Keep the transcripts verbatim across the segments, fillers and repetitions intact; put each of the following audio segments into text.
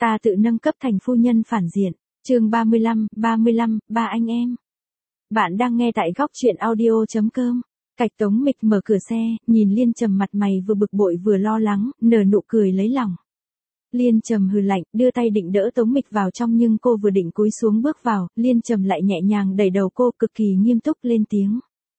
Ta tự nâng cấp thành phu nhân phản diện. Chương ba mươi lăm, ba mươi lăm, ba anh em. Bạn đang nghe tại góc truyện audio chấm com. Cạch Tống Mịch mở cửa xe, nhìn Liên Trầm mặt mày vừa bực bội vừa lo lắng, nở nụ cười lấy lòng. Liên Trầm hừ lạnh, đưa tay định đỡ Tống Mịch vào trong nhưng cô vừa định cúi xuống bước vào, Liên Trầm lại nhẹ nhàng đẩy đầu cô cực kỳ nghiêm túc lên tiếng.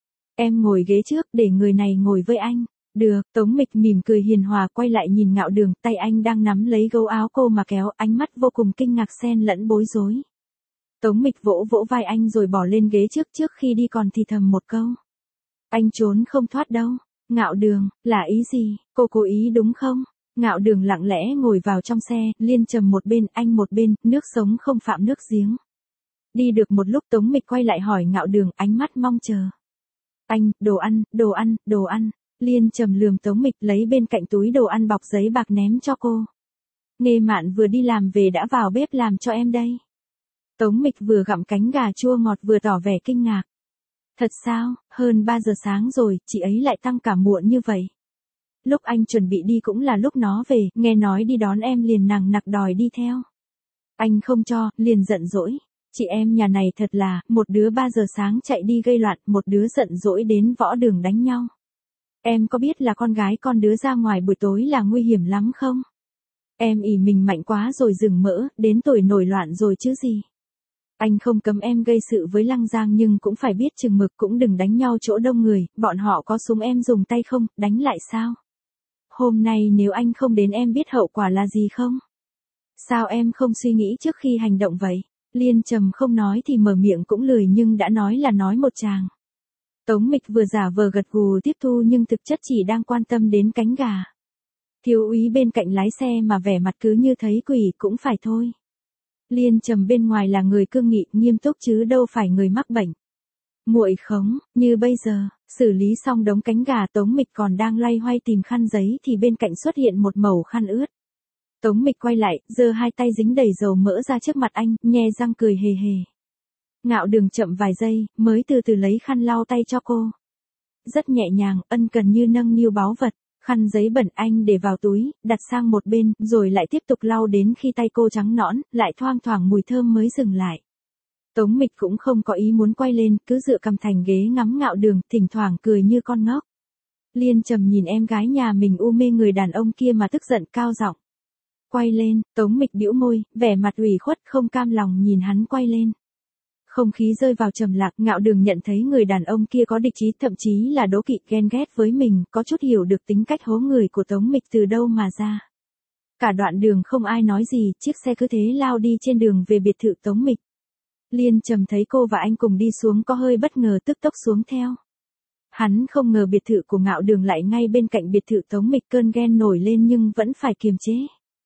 Em ngồi ghế trước để người này ngồi với anh. Được, Tống Mịch mỉm cười hiền hòa quay lại nhìn Ngạo Đường, tay anh đang nắm lấy gấu áo cô mà kéo, ánh mắt vô cùng kinh ngạc xen lẫn bối rối. Tống Mịch vỗ vỗ vai anh rồi bỏ lên ghế trước trước khi đi còn thì thầm một câu. Anh trốn không thoát đâu. Ngạo Đường, là ý gì, cô cố ý đúng không? Ngạo Đường lặng lẽ ngồi vào trong xe, Liên Trầm một bên, anh một bên, nước sống không phạm nước giếng. Đi được một lúc Tống Mịch quay lại hỏi Ngạo Đường, ánh mắt mong chờ. Anh, đồ ăn, đồ ăn, đồ ăn. Liên Trầm lườm Tống Mịch lấy bên cạnh túi đồ ăn bọc giấy bạc ném cho cô. Nghê Mạn vừa đi làm về đã vào bếp làm cho em đây. Tống Mịch vừa gặm cánh gà chua ngọt vừa tỏ vẻ kinh ngạc. Thật sao, hơn ba giờ sáng rồi, chị ấy lại tăng cả muộn như vậy. Lúc anh chuẩn bị đi cũng là lúc nó về, nghe nói đi đón em liền nằng nặc đòi đi theo. Anh không cho, liền giận dỗi. Chị em nhà này thật là, một đứa ba giờ sáng chạy đi gây loạn, một đứa giận dỗi đến võ đường đánh nhau. Em có biết là con gái con đứa ra ngoài buổi tối là nguy hiểm lắm không? Em ỉ mình mạnh quá rồi dừng mỡ, đến tuổi nổi loạn rồi chứ gì. Anh không cấm em gây sự với Lăng Giang nhưng cũng phải biết chừng mực, cũng đừng đánh nhau chỗ đông người, bọn họ có súng em dùng tay không, đánh lại sao? Hôm nay nếu anh không đến em biết hậu quả là gì không? Sao em không suy nghĩ trước khi hành động vậy? Liên Trầm không nói thì mở miệng cũng lười nhưng đã nói là nói một tràng. Tống Mịch vừa giả vờ gật gù tiếp thu nhưng thực chất chỉ đang quan tâm đến cánh gà. Thiếu úy bên cạnh lái xe mà vẻ mặt cứ như thấy quỷ cũng phải thôi. Liên Trầm bên ngoài là người cương nghị, nghiêm túc chứ đâu phải người mắc bệnh. Muội khống, như bây giờ, xử lý xong đống cánh gà Tống Mịch còn đang loay hoay tìm khăn giấy thì bên cạnh xuất hiện một mẩu khăn ướt. Tống Mịch quay lại, giơ hai tay dính đầy dầu mỡ ra trước mặt anh, nhe răng cười hề hề. Ngạo Đường chậm vài giây, mới từ từ lấy khăn lau tay cho cô. Rất nhẹ nhàng, ân cần như nâng niu báu vật, khăn giấy bẩn anh để vào túi, đặt sang một bên, rồi lại tiếp tục lau đến khi tay cô trắng nõn, lại thoang thoảng mùi thơm mới dừng lại. Tống Mịch cũng không có ý muốn quay lên, cứ dựa cằm thành ghế ngắm Ngạo Đường, thỉnh thoảng cười như con ngốc. Liên Trầm nhìn em gái nhà mình u mê người đàn ông kia mà tức giận cao giọng. Quay lên, Tống Mịch bĩu môi, vẻ mặt ủy khuất không cam lòng nhìn hắn quay lên. Không khí rơi vào trầm lặng, Ngạo Đường nhận thấy người đàn ông kia có địch ý, thậm chí là đố kỵ ghen ghét với mình, có chút hiểu được tính cách hố người của Tống Mịch từ đâu mà ra. Cả đoạn đường không ai nói gì, chiếc xe cứ thế lao đi trên đường về biệt thự Tống Mịch. Liên Trầm thấy cô và anh cùng đi xuống có hơi bất ngờ tức tốc xuống theo. Hắn không ngờ biệt thự của Ngạo Đường lại ngay bên cạnh biệt thự Tống Mịch, cơn ghen nổi lên nhưng vẫn phải kiềm chế.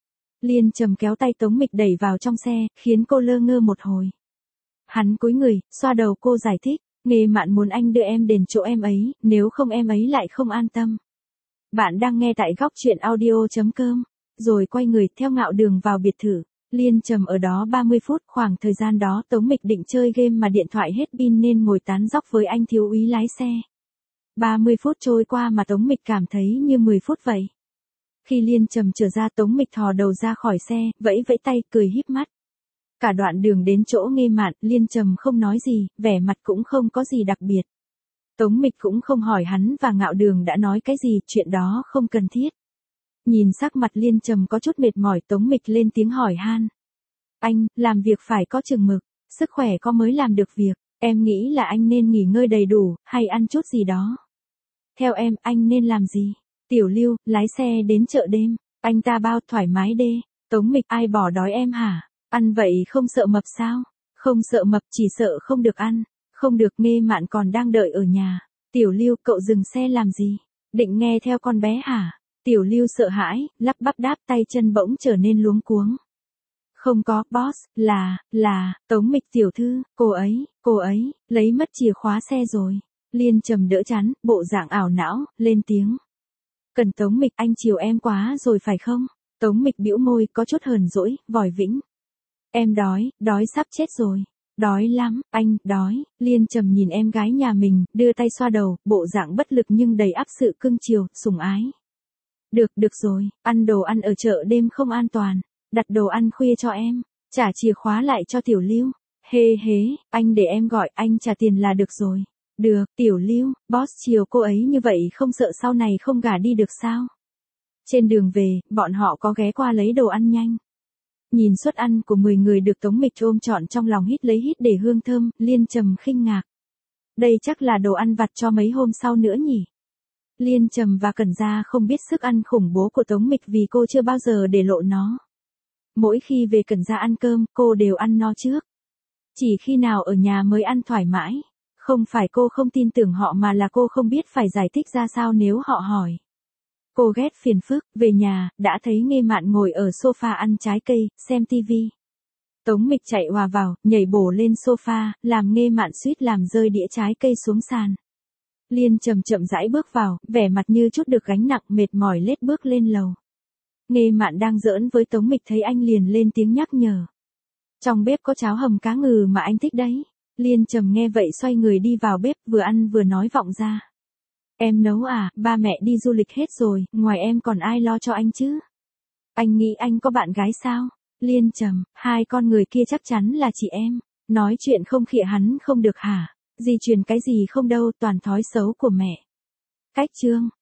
Liên Trầm kéo tay Tống Mịch đẩy vào trong xe, khiến cô lơ ngơ một hồi. Hắn cúi người, xoa đầu cô giải thích, Nghê Mạn muốn anh đưa em đến chỗ em ấy, nếu không em ấy lại không an tâm. Bạn đang nghe tại góc truyện audio chấm com, rồi quay người theo Ngạo Đường vào biệt thự. Liên Trầm ở đó ba mươi phút, khoảng thời gian đó Tống Mịch định chơi game mà điện thoại hết pin nên ngồi tán dóc với anh thiếu úy lái xe. ba mươi phút trôi qua mà Tống Mịch cảm thấy như mười phút vậy. Khi Liên Trầm trở ra Tống Mịch thò đầu ra khỏi xe, vẫy vẫy tay, cười híp mắt. Cả đoạn đường đến chỗ Nghê Mạn, Liên Trầm không nói gì, vẻ mặt cũng không có gì đặc biệt. Tống Mịch cũng không hỏi hắn và Ngạo Đường đã nói cái gì, chuyện đó không cần thiết. Nhìn sắc mặt Liên Trầm có chút mệt mỏi, Tống Mịch lên tiếng hỏi han. Anh, làm việc phải có chừng mực, sức khỏe có mới làm được việc, em nghĩ là anh nên nghỉ ngơi đầy đủ, hay ăn chút gì đó. Theo em, anh nên làm gì? Tiểu Lưu, lái xe đến chợ đêm, anh ta bao thoải mái đê. Tống Mịch, ai bỏ đói em hả? Ăn vậy không sợ mập sao? Không sợ mập, chỉ sợ không được ăn. Không được, Nghê Mạn còn đang đợi ở nhà. Tiểu Lưu, cậu dừng xe làm gì? Định nghe theo con bé hả? Tiểu Lưu sợ hãi, lắp bắp đáp, tay chân bỗng trở nên luống cuống. Không có, boss, là, là, Tống Mịch tiểu thư, cô ấy, cô ấy, lấy mất chìa khóa xe rồi. Liên Trầm đỡ chắn, bộ dạng ảo não, lên tiếng. Cần Tống Mịch, anh chiều em quá rồi phải không? Tống Mịch bĩu môi, có chút hờn dỗi, vòi vĩnh. Em đói, đói sắp chết rồi. Đói lắm, anh, đói. Liên Trầm nhìn em gái nhà mình, đưa tay xoa đầu, bộ dạng bất lực nhưng đầy ắp sự cưng chiều, sủng ái. Được, được rồi, ăn đồ ăn ở chợ đêm không an toàn. đặt đồ ăn khuya cho em, trả chìa khóa lại cho Tiểu Lưu. Hê hế, anh để em gọi, anh trả tiền là được rồi. Được, Tiểu Lưu, boss chiều cô ấy như vậy không sợ sau này không gả đi được sao? Trên đường về, bọn họ có ghé qua lấy đồ ăn nhanh. Nhìn suất ăn của mười người được Tống Mịch ôm trọn trong lòng hít lấy hít để hương thơm, Liên Trầm khinh ngạc. Đây chắc là đồ ăn vặt cho mấy hôm sau nữa nhỉ? Liên Trầm và Cẩn Gia không biết sức ăn khủng bố của Tống Mịch vì cô chưa bao giờ để lộ nó. Mỗi khi về Cẩn Gia ăn cơm, cô đều ăn no trước. Chỉ khi nào ở nhà mới ăn thoải mái. Không phải cô không tin tưởng họ mà là cô không biết phải giải thích ra sao nếu họ hỏi. Cô ghét phiền phức, về nhà, đã thấy Nghê Mạn ngồi ở sofa ăn trái cây, xem tivi. Tống Mịch chạy hòa vào, nhảy bổ lên sofa, làm Nghê Mạn suýt làm rơi đĩa trái cây xuống sàn. Liên Trầm chậm rãi bước vào, vẻ mặt như chút được gánh nặng mệt mỏi lết bước lên lầu. Nghê Mạn đang giỡn với Tống Mịch thấy anh liền lên tiếng nhắc nhở. Trong bếp có cháo hầm cá ngừ mà anh thích đấy. Liên Trầm nghe vậy xoay người đi vào bếp vừa ăn vừa nói vọng ra. Em nấu à, ba mẹ đi du lịch hết rồi, ngoài em còn ai lo cho anh chứ? Anh nghĩ anh có bạn gái sao? Liên Trầm, hai con người kia chắc chắn là chị em. Nói chuyện không khịa hắn không được hả? Di truyền cái gì không đâu, toàn thói xấu của mẹ. Cách chương.